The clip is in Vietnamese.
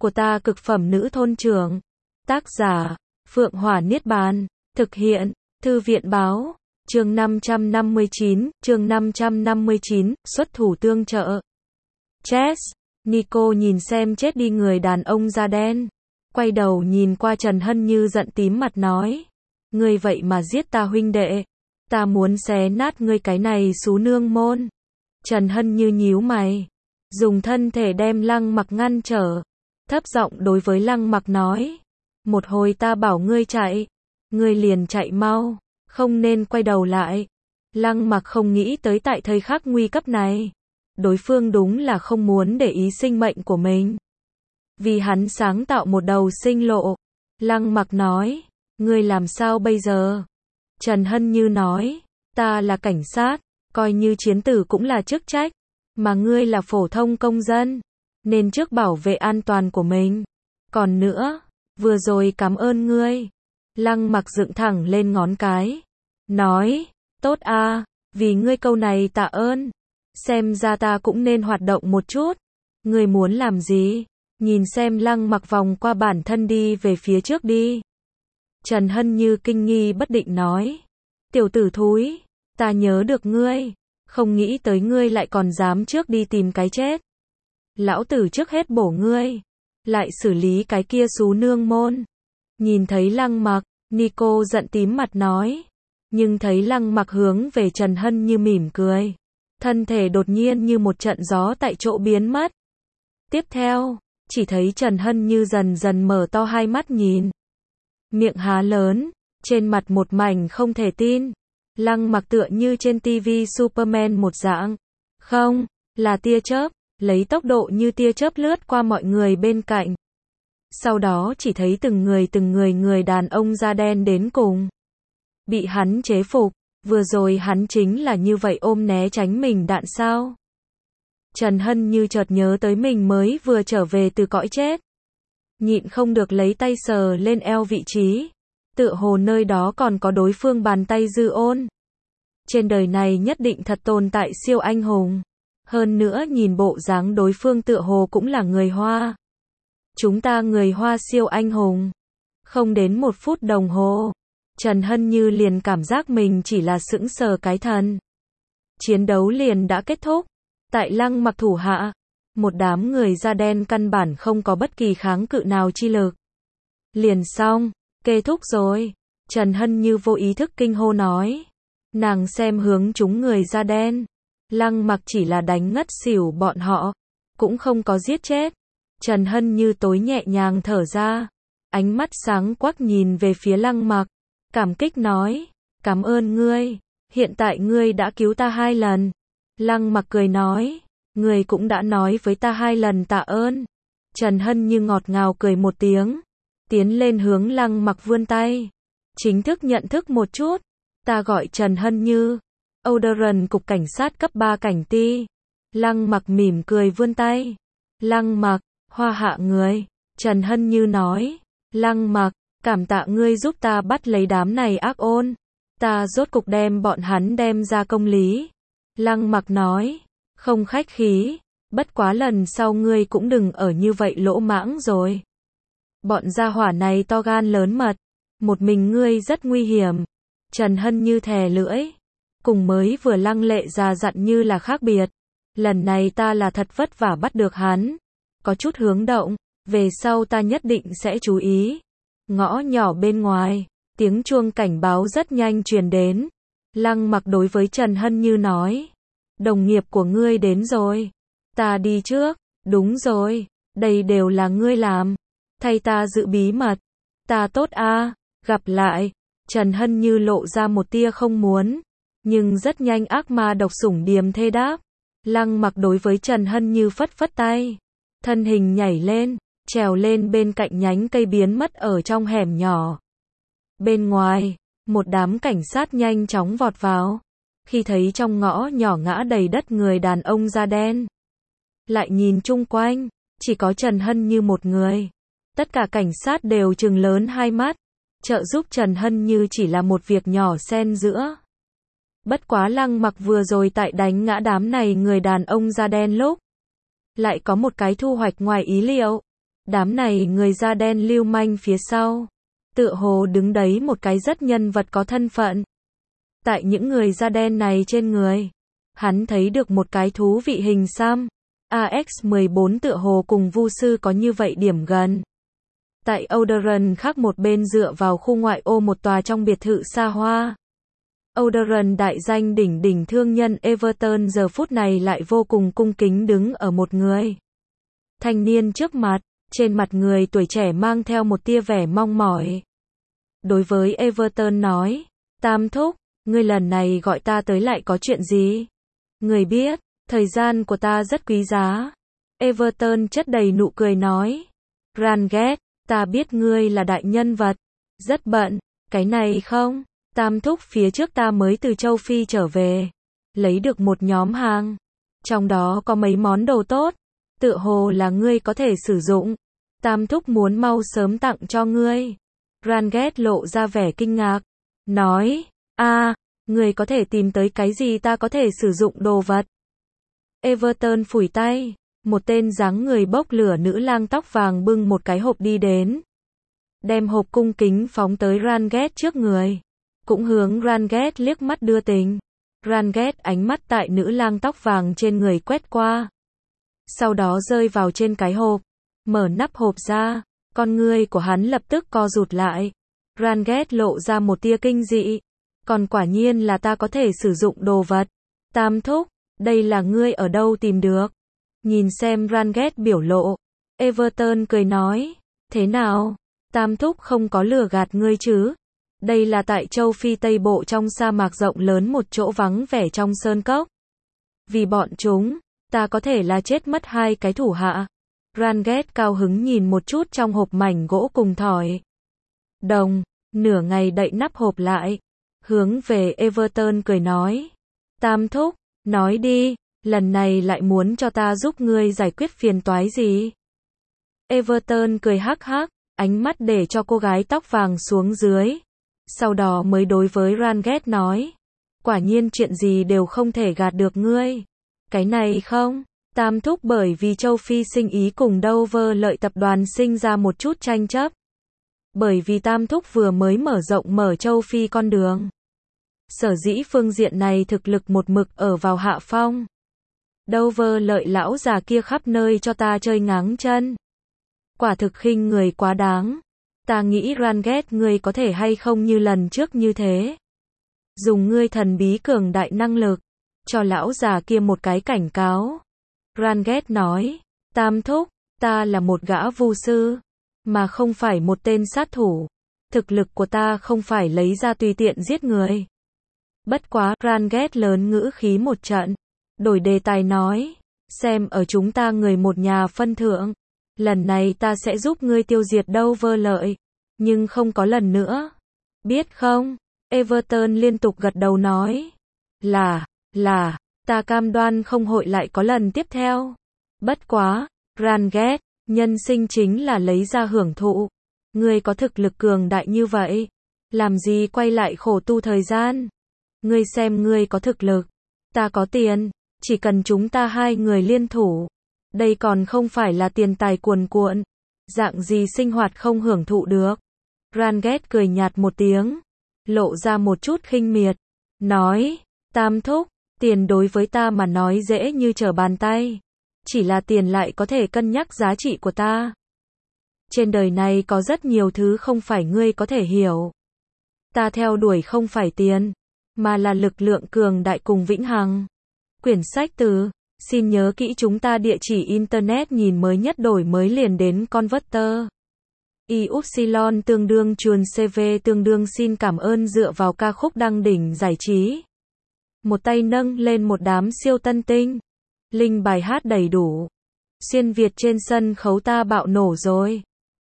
của ta cực phẩm nữ thôn trưởng. Tác giả, Phượng Hỏa Niết Bàn. Thực hiện, Thư viện Báo. Chương 559, xuất thủ tương trợ. Chess, Nico nhìn xem chết đi người đàn ông da đen. Quay đầu nhìn qua Trần Hân Như giận tím mặt nói. Ngươi vậy mà giết ta huynh đệ. Ta muốn xé nát ngươi cái này xú nương môn. Trần Hân Như nhíu mày. Dùng thân thể đem Lăng Mặc ngăn trở. Thấp giọng đối với Lăng Mặc nói. Một hồi ta bảo ngươi chạy. Ngươi liền chạy mau. Không nên quay đầu lại. Lăng Mặc không nghĩ tới tại thời khắc nguy cấp này. Đối phương đúng là không muốn để ý sinh mệnh của mình. Vì hắn sáng tạo một đầu sinh lộ. Lăng Mặc nói. Ngươi làm sao bây giờ? Trần Hân Như nói. Ta là cảnh sát. Coi như chiến tử cũng là chức trách. Mà ngươi là phổ thông công dân. Nên trước bảo vệ an toàn của mình. Còn nữa, vừa rồi cảm ơn ngươi. Lăng Mặc dựng thẳng lên ngón cái. Nói, tốt a, vì ngươi câu này tạ ơn. Xem ra ta cũng nên hoạt động một chút. Ngươi muốn làm gì? Nhìn xem Lăng Mặc vòng qua bản thân đi về phía trước đi. Trần Hân Như kinh nghi bất định nói. Tiểu tử thúi, ta nhớ được ngươi. Không nghĩ tới ngươi lại còn dám trước đi tìm cái chết. Lão tử trước hết bổ ngươi. Lại xử lý cái kia xú nương môn. Nhìn thấy Lăng Mặc, Nico giận tím mặt nói. Nhưng thấy Lăng Mặc hướng về Trần Hân Như mỉm cười. Thân thể đột nhiên như một trận gió tại chỗ biến mất. Tiếp theo, chỉ thấy Trần Hân Như dần dần mở to hai mắt nhìn. Miệng há lớn, trên mặt một mảnh không thể tin. Lăng Mặc tựa như trên TV Superman một dạng. Không, là tia chớp, lấy tốc độ như tia chớp lướt qua mọi người bên cạnh. Sau đó chỉ thấy từng người người đàn ông da đen đến cùng. Bị hắn chế phục, vừa rồi hắn chính là như vậy ôm né tránh mình đạn sao. Trần Hân Như chợt nhớ tới mình mới vừa trở về từ cõi chết. Nhịn không được lấy tay sờ lên eo vị trí. Tựa hồ nơi đó còn có đối phương bàn tay dư ôn. Trên đời này nhất định thật tồn tại siêu anh hùng. Hơn nữa nhìn bộ dáng đối phương tựa hồ cũng là người Hoa. Chúng ta người Hoa siêu anh hùng. Không đến 1 phút đồng hồ. Trần Hân Như liền cảm giác mình chỉ là sững sờ cái thần. Chiến đấu liền đã kết thúc. Tại Lăng Mặc thủ hạ. Một đám người da đen căn bản không có bất kỳ kháng cự nào chi lực. Liền xong. Kết thúc rồi. Trần Hân Như vô ý thức kinh hô nói. Nàng xem hướng chúng người da đen. Lăng Mặc chỉ là đánh ngất xỉu bọn họ. Cũng không có giết chết. Trần Hân Như tối nhẹ nhàng thở ra. Ánh mắt sáng quắc nhìn về phía Lăng Mặc. Cảm kích nói. Cảm ơn ngươi. Hiện tại ngươi đã cứu ta 2 lần. Lăng Mặc cười nói. Ngươi cũng đã nói với ta 2 lần tạ ơn. Trần Hân Như ngọt ngào cười một tiếng. Tiến lên hướng Lăng Mặc vươn tay. Chính thức nhận thức một chút. Ta gọi Trần Hân Như. Auderen cục cảnh sát cấp 3 cảnh ti. Lăng Mặc mỉm cười vươn tay. Lăng Mặc, hoa hạ người. Trần Hân Như nói. Lăng Mặc, cảm tạ ngươi giúp ta bắt lấy đám này ác ôn. Ta rốt cục đem bọn hắn đem ra công lý. Lăng Mặc nói. Không khách khí. Bất quá lần sau ngươi cũng đừng ở như vậy lỗ mãng rồi. Bọn gia hỏa này to gan lớn mật. Một mình ngươi rất nguy hiểm. Trần Hân Như thè lưỡi. Cùng mới vừa lăng lệ già dặn như là khác biệt. Lần này ta là thật vất vả bắt được hắn. Có chút hướng động. Về sau ta nhất định sẽ chú ý. Ngõ nhỏ bên ngoài. Tiếng chuông cảnh báo rất nhanh truyền đến. Lăng Mặc đối với Trần Hân Như nói. Đồng nghiệp của ngươi đến rồi. Ta đi trước. Đúng rồi. Đây đều là ngươi làm. Thay ta giữ bí mật. Ta tốt a. Gặp lại. Trần Hân Như lộ ra một tia không muốn. Nhưng rất nhanh ác ma độc sủng điềm thê đáp. Lăng Mặc đối với Trần Hân Như phất phất tay. Thân hình nhảy lên. Trèo lên bên cạnh nhánh cây biến mất ở trong hẻm nhỏ. Bên ngoài. Một đám cảnh sát nhanh chóng vọt vào. Khi thấy trong ngõ nhỏ ngã đầy đất người đàn ông da đen. Lại nhìn chung quanh. Chỉ có Trần Hân Như một người. Tất cả cảnh sát đều trừng lớn hai mắt. Trợ giúp Trần Hân Như chỉ là một việc nhỏ xen giữa. Bất quá Lăng Mặc vừa rồi tại đánh ngã đám này người đàn ông da đen lúc. Lại có một cái thu hoạch ngoài ý liệu. Đám này người da đen lưu manh phía sau. Tựa hồ đứng đấy một cái rất nhân vật có thân phận. Tại những người da đen này trên người, hắn thấy được một cái thú vị hình xăm. AX-14 tựa hồ cùng Vu sư có như vậy điểm gần. Tại Oderon khác một bên dựa vào khu ngoại ô một tòa trong biệt thự xa hoa. Oderon đại danh đỉnh đỉnh thương nhân Everton giờ phút này lại vô cùng cung kính đứng ở một người thanh niên trước mặt, trên mặt người tuổi trẻ mang theo một tia vẻ mong mỏi. Đối với Everton nói, Tam thúc, ngươi lần này gọi ta tới lại có chuyện gì? Người biết, thời gian của ta rất quý giá. Everton chất đầy nụ cười nói, Rangers, ta biết ngươi là đại nhân vật, rất bận, cái này không? Tam thúc, phía trước ta mới từ châu Phi trở về, lấy được một nhóm hàng, trong đó có mấy món đồ tốt, tựa hồ là ngươi có thể sử dụng. Tam thúc muốn mau sớm tặng cho ngươi. Rangers lộ ra vẻ kinh ngạc, nói, ngươi có thể tìm tới cái gì ta có thể sử dụng đồ vật. Everton phủi tay, một tên dáng người bốc lửa nữ lang tóc vàng bưng một cái hộp đi đến. Đem hộp cung kính phóng tới Rangers trước người. Cũng hướng Rangers liếc mắt đưa tình. Rangers ánh mắt tại nữ lang tóc vàng trên người quét qua. Sau đó rơi vào trên cái hộp. Mở nắp hộp ra, con ngươi của hắn lập tức co rụt lại. Rangers lộ ra một tia kinh dị. Còn quả nhiên là ta có thể sử dụng đồ vật. Tam thúc, đây là ngươi ở đâu tìm được? Nhìn xem Rangers biểu lộ. Everton cười nói, thế nào? Tam thúc không có lừa gạt ngươi chứ? Đây là tại châu Phi Tây Bộ trong sa mạc rộng lớn một chỗ vắng vẻ trong sơn cốc. Vì bọn chúng, ta có thể là chết mất 2 cái thủ hạ. Rangers cao hứng nhìn một chút trong hộp mảnh gỗ cùng thỏi đồng, nửa ngày đậy nắp hộp lại, hướng về Everton cười nói, Tam thúc, nói đi, lần này lại muốn cho ta giúp ngươi giải quyết phiền toái gì? Everton cười hắc hắc, ánh mắt để cho cô gái tóc vàng xuống dưới. Sau đó mới đối với Rangers nói, quả nhiên chuyện gì đều không thể gạt được ngươi. Cái này không? Tam thúc, bởi vì châu Phi sinh ý cùng Dover lợi tập đoàn sinh ra một chút tranh chấp. Bởi vì Tam thúc vừa mới mở rộng mở châu Phi con đường. Sở dĩ phương diện này thực lực một mực ở vào hạ phong. Dover lợi lão già kia khắp nơi cho ta chơi ngáng chân. Quả thực khinh người quá đáng. Ta nghĩ Rangers, ngươi có thể hay không như lần trước như thế. Dùng ngươi thần bí cường đại năng lực, cho lão già kia một cái cảnh cáo. Rangers nói, Tam thúc, ta là một gã vu sư, mà không phải một tên sát thủ. Thực lực của ta không phải lấy ra tùy tiện giết người. Bất quá, Rangers lớn ngữ khí một trận, đổi đề tài nói, xem ở chúng ta người một nhà phân thượng. Lần này ta sẽ giúp ngươi tiêu diệt Dover lợi, nhưng không có lần nữa. Biết không? Everton liên tục gật đầu nói. Là, ta cam đoan không hội lại có lần tiếp theo. Bất quá, Rangers, nhân sinh chính là lấy ra hưởng thụ. Ngươi có thực lực cường đại như vậy, làm gì quay lại khổ tu thời gian? Ngươi xem ngươi có thực lực, ta có tiền, chỉ cần chúng ta 2 người liên thủ. Đây còn không phải là tiền tài cuồn cuộn. Dạng gì sinh hoạt không hưởng thụ được. Rangers cười nhạt một tiếng, lộ ra một chút khinh miệt, nói, Tam thúc, tiền đối với ta mà nói dễ như trở bàn tay. Chỉ là tiền lại có thể cân nhắc giá trị của ta. Trên đời này có rất nhiều thứ không phải ngươi có thể hiểu. Ta theo đuổi không phải tiền, mà là lực lượng cường đại cùng vĩnh hằng. Quyển sách từ, xin nhớ kỹ chúng ta địa chỉ internet nhìn mới nhất đổi mới liền đến Converter. Y-upsilon tương đương chuồn CV tương đương xin cảm ơn dựa vào ca khúc đăng đỉnh giải trí. Một tay nâng lên một đám siêu tân tinh. Linh bài hát đầy đủ. Xuyên Việt trên sân khấu ta bạo nổ rồi.